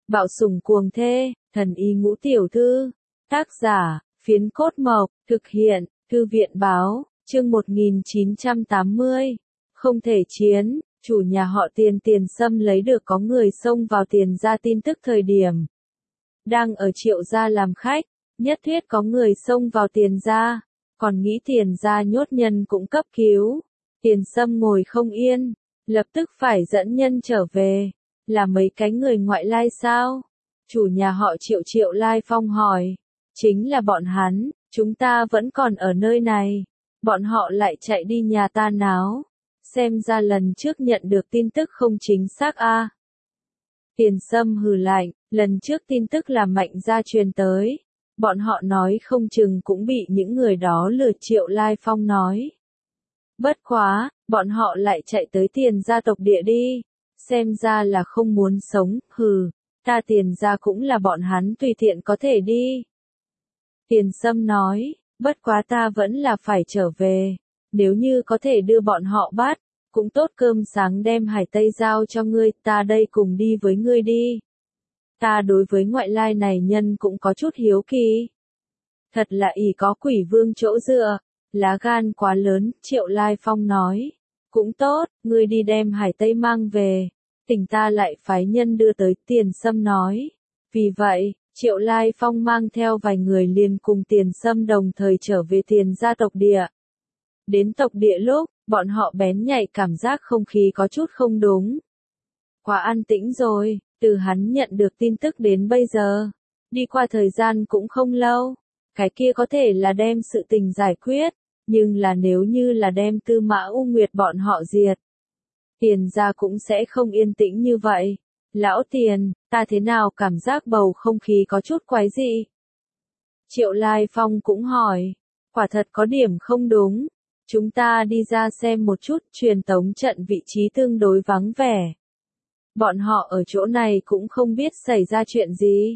Bạo sủng cuồng thê, thần y ngũ tiểu thư. Tác giả, Phiến Cốt Mộc, thực hiện, Thư viện báo, chương 1980. Không thể chiến, chủ nhà họ Tiền Tiền Sâm lấy được có người xông vào Tiền gia tin tức thời điểm. Đang ở Triệu gia làm khách, nhất thiết có người xông vào Tiền gia, còn nghĩ Tiền gia nhốt nhân cũng cấp cứu. Tiền Sâm ngồi không yên, lập tức phải dẫn nhân trở về. Là mấy cái người ngoại lai sao? Chủ nhà họ Triệu Triệu Lai Phong hỏi. Chính là bọn hắn, chúng ta vẫn còn ở nơi này. Bọn họ lại chạy đi nhà ta náo. Xem ra lần trước nhận được tin tức không chính xác a. Tiền Sâm hừ lạnh, lần trước tin tức là Mạnh gia truyền tới. Bọn họ nói không chừng cũng bị những người đó lừa. Triệu Lai Phong nói. Bất quá, bọn họ lại chạy tới Tiền gia tộc địa đi. Xem ra là không muốn sống, hừ, ta Tiền gia cũng là bọn hắn tùy tiện có thể đi. Tiền Sâm nói, bất quá ta vẫn là phải trở về, nếu như có thể đưa bọn họ bắt, cũng tốt, cơm sáng đem Hải Tây giao cho ngươi, ta đây cùng đi với ngươi đi. Ta đối với ngoại lai này nhân cũng có chút hiếu kỳ. Thật là ỷ có quỷ vương chỗ dựa, lá gan quá lớn, Triệu Lai Phong nói. Cũng tốt, ngươi đi đem Hải Tây mang về, tỉnh ta lại phái nhân đưa tới, Tiền Sâm nói. Vì vậy, Triệu Lai Phong mang theo vài người liền cùng Tiền Sâm đồng thời trở về Tiền gia tộc địa. Đến tộc địa lúc, bọn họ bén nhạy cảm giác không khí có chút không đúng. Quá an tĩnh rồi, từ hắn nhận được tin tức đến bây giờ. Đi qua thời gian cũng không lâu. Cái kia có thể là đem sự tình giải quyết. Nhưng là nếu như là đem Tư Mã U Nguyệt bọn họ diệt, Tiền gia cũng sẽ không yên tĩnh như vậy. Lão Tiền, ta thế nào cảm giác bầu không khí có chút quái dị? Triệu Lai Phong cũng hỏi. Quả thật có điểm không đúng. Chúng ta đi ra xem một chút, truyền tống trận vị trí tương đối vắng vẻ. Bọn họ ở chỗ này cũng không biết xảy ra chuyện gì.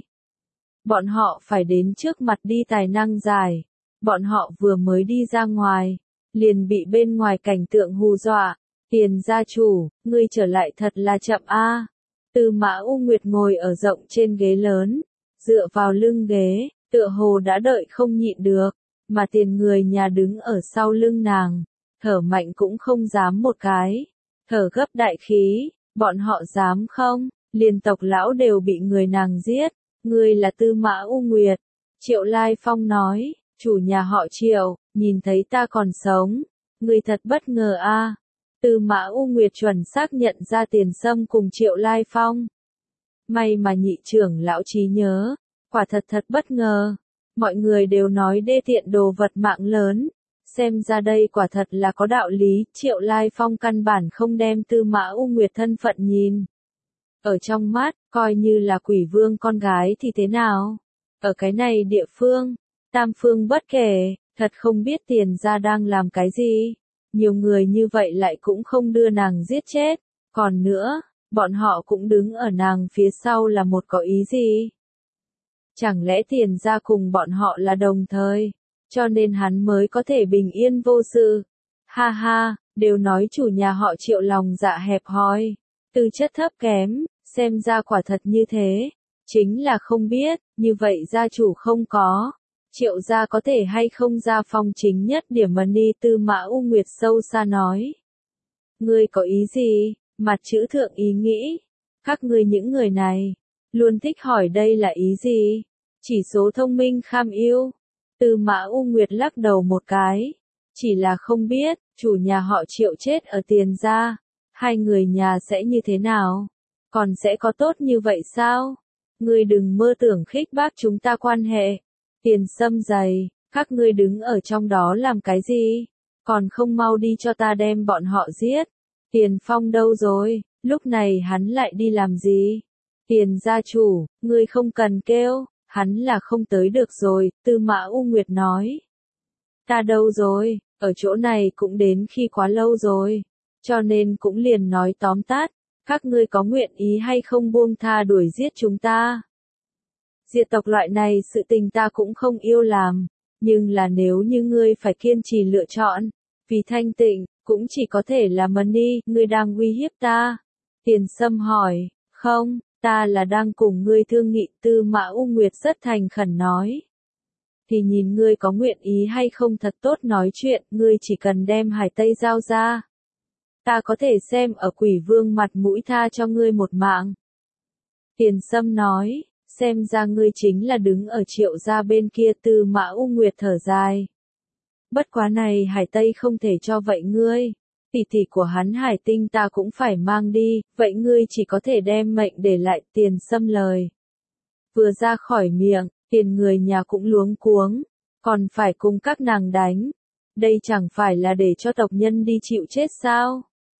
Bọn họ phải đến trước mặt đi tài năng giải. Bọn họ vừa mới đi ra ngoài, liền bị bên ngoài cảnh tượng hù dọa. Tiền gia chủ, ngươi trở lại thật là chậm a. Tư Mã U Nguyệt ngồi ở rộng trên ghế lớn, dựa vào lưng ghế, tựa hồ đã đợi không nhịn được, mà Tiền người nhà đứng ở sau lưng nàng, thở mạnh cũng không dám một cái, thở gấp đại khí, bọn họ dám không, liền tộc lão đều bị người nàng giết, ngươi là Tư Mã U Nguyệt. Triệu Lai Phong nói, chủ nhà họ Triệu, nhìn thấy ta còn sống, ngươi thật bất ngờ a. Tư Mã U Nguyệt chuẩn xác nhận ra Tiền Sâm cùng Triệu Lai Phong. May mà nhị trưởng lão trí nhớ, quả thật thật bất ngờ. Mọi người đều nói đê tiện đồ vật mạng lớn. Xem ra đây quả thật là có đạo lý, Triệu Lai Phong căn bản không đem Tư Mã U Nguyệt thân phận nhìn. Ở trong mắt, coi như là quỷ vương con gái thì thế nào? Ở cái này địa phương, tam phương bất kể, thật không biết Tiền gia đang làm cái gì. Nhiều người như vậy lại cũng không đưa nàng giết chết. Còn nữa, bọn họ cũng đứng ở nàng phía sau là một có ý gì? Chẳng lẽ Tiền gia cùng bọn họ là đồng thời, cho nên hắn mới có thể bình yên vô sự? Ha ha, đều nói chủ nhà họ Triệu lòng dạ hẹp hòi, tư chất thấp kém, xem ra quả thật như thế. Chính là không biết, như vậy gia chủ không có. Triệu gia có thể hay không ra phong chính nhất điểm mà ni. Tư Mã U Nguyệt sâu xa nói. Ngươi có ý gì? Mặt chữ thượng ý nghĩ. Các ngươi những người này, luôn thích hỏi đây là ý gì? Chỉ số thông minh kham ưu. Tư Mã U Nguyệt lắc đầu một cái. Chỉ là không biết, chủ nhà họ Triệu chết ở Tiền gia. Hai người nhà sẽ như thế nào? Còn sẽ có tốt như vậy sao? Ngươi đừng mơ tưởng khích bác chúng ta quan hệ. Tiền Sâm dày, các ngươi đứng ở trong đó làm cái gì? Còn không mau đi cho ta đem bọn họ giết. Tiền Phong đâu rồi? Lúc này hắn lại đi làm gì? Tiền gia chủ, ngươi không cần kêu, hắn là không tới được rồi, Tư Mã U Nguyệt nói. Ta đâu rồi, ở chỗ này cũng đến khi quá lâu rồi, cho nên cũng liền nói tóm tắt, các ngươi có nguyện ý hay không buông tha đuổi giết chúng ta? Diệt tộc loại này sự tình ta cũng không yêu làm, nhưng là nếu như ngươi phải kiên trì lựa chọn, vì thanh tịnh, cũng chỉ có thể là Mani, ngươi đang uy hiếp ta. Tiền Sâm hỏi, không, Ta là đang cùng ngươi thương nghị. Tư Mã U Nguyệt rất thành khẩn nói. Thì nhìn ngươi có nguyện ý hay không, thật tốt nói chuyện, ngươi chỉ cần đem Hải Tây giao ra. Ta có thể xem ở Quỷ Vương mặt mũi tha cho ngươi một mạng. Tiền Sâm nói, xem ra ngươi chính là đứng ở Triệu gia bên kia. Tư Mã U Nguyệt thở dài. Bất quá này Hải Tây không thể cho vậy ngươi. Tỷ tỷ của hắn Hải Tinh ta cũng phải mang đi, vậy ngươi chỉ có thể đem mệnh để lại. Tiền Sâm lời vừa ra khỏi miệng, Tiền người nhà cũng luống cuống, còn phải cùng các nàng đánh. Đây chẳng phải là để cho tộc nhân đi chịu chết sao?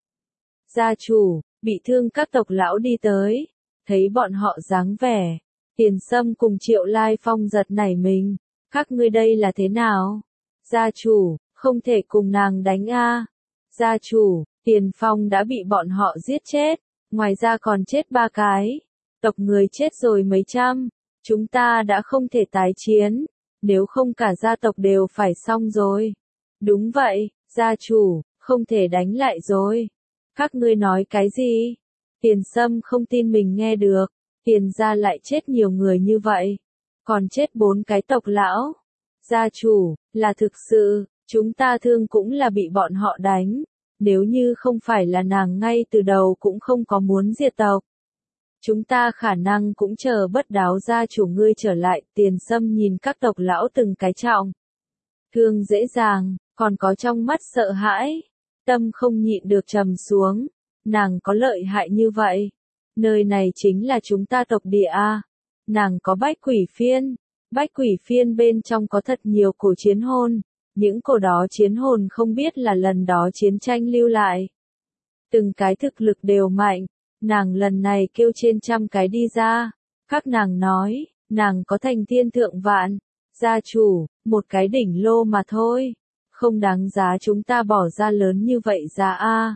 Gia chủ, bị thương các tộc lão đi tới, thấy bọn họ dáng vẻ, Tiền Sâm cùng Triệu Lai Phong giật nảy mình, các ngươi đây là thế nào? Gia chủ, không thể cùng nàng đánh a. Gia chủ, Tiền Phong đã bị bọn họ giết chết, ngoài ra còn chết 3 cái, tộc người chết rồi mấy trăm, chúng ta đã không thể tái chiến, nếu không cả gia tộc đều phải xong rồi. Đúng vậy, gia chủ, không thể đánh lại rồi. Các ngươi nói cái gì? Tiền Sâm không tin mình nghe được, Tiền gia lại chết nhiều người như vậy, còn chết 4 cái tộc lão. Gia chủ, là thực sự, chúng ta thương cũng là bị bọn họ đánh, nếu như không phải là nàng ngay từ đầu cũng không có muốn diệt tộc. Chúng ta khả năng cũng chờ bất đáo gia chủ ngươi trở lại. Tiền Sâm nhìn các tộc lão từng cái trọng thương dễ dàng, còn có trong mắt sợ hãi, tâm không nhịn được trầm xuống. Nàng có lợi hại như vậy? Nơi này chính là chúng ta tộc địa a. Nàng có bách quỷ phiên, bách quỷ phiên bên trong có thật nhiều cổ chiến hồn, những cổ đó chiến hồn không biết là lần đó chiến tranh lưu lại. Từng cái thực lực đều mạnh, nàng lần này kêu trên 100 cái đi ra, các nàng nói, nàng có thành thiên thượng vạn. Gia chủ, một cái đỉnh lô mà thôi, không đáng giá chúng ta bỏ ra lớn như vậy ra a.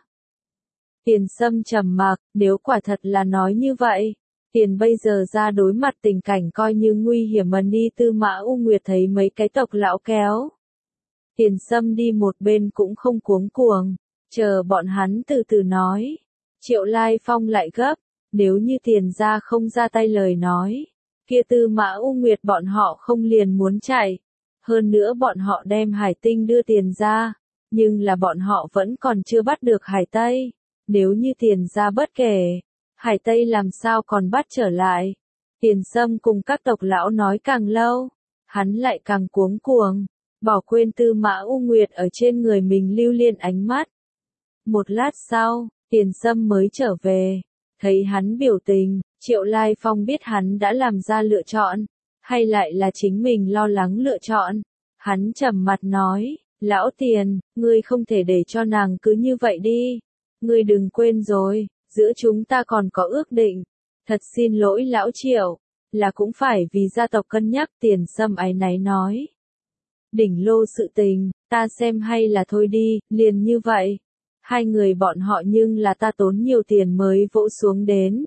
Tiền Sâm trầm mặc, nếu quả thật là nói như vậy, Tiền bây giờ ra đối mặt tình cảnh coi như nguy hiểm mà đi. Tư Mã U Nguyệt thấy mấy cái tộc lão kéo Tiền Sâm đi một bên cũng không cuống cuồng, chờ bọn hắn từ từ nói. Triệu Lai Phong lại gấp, nếu như Tiền gia không ra tay lời nói, kia Tư Mã U Nguyệt bọn họ không liền muốn chạy. Hơn nữa bọn họ đem Hải Tinh đưa Tiền gia, nhưng là bọn họ vẫn còn chưa bắt được Hải Tây. Nếu như Tiền gia bất kể, Hải Tây làm sao còn bắt trở lại? Tiền Sâm cùng các tộc lão nói càng lâu, hắn lại càng cuống cuồng, bỏ quên Tư Mã U Nguyệt ở trên người mình lưu liên ánh mắt. Một lát sau, Tiền Sâm mới trở về, thấy hắn biểu tình, Triệu Lai Phong biết hắn đã làm ra lựa chọn, hay lại là chính mình lo lắng lựa chọn. Hắn trầm mặt nói, lão Tiền, ngươi không thể để cho nàng cứ như vậy đi. Ngươi đừng quên rồi, giữa chúng ta còn có ước định. Thật xin lỗi lão Triệu, là cũng phải vì gia tộc cân nhắc. Tiền Sâm áy náy nói. Đỉnh lô sự tình, ta xem hay là thôi đi, liền như vậy. Hai người bọn họ nhưng là ta tốn nhiều tiền mới vỗ xuống đến.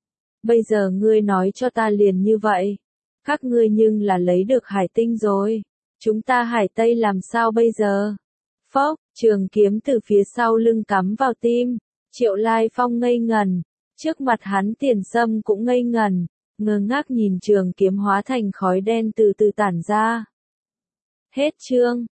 Bây giờ ngươi nói cho ta liền như vậy. Các ngươi nhưng là lấy được Hải Tinh rồi. Chúng ta Hải Tây làm sao bây giờ? Phốc, trường kiếm từ phía sau lưng cắm vào tim. Triệu Lai Phong ngây ngần. Trước mặt hắn Tiền Sâm cũng ngây ngần, ngơ ngác nhìn trường kiếm hóa thành khói đen từ từ tản ra. Hết chương.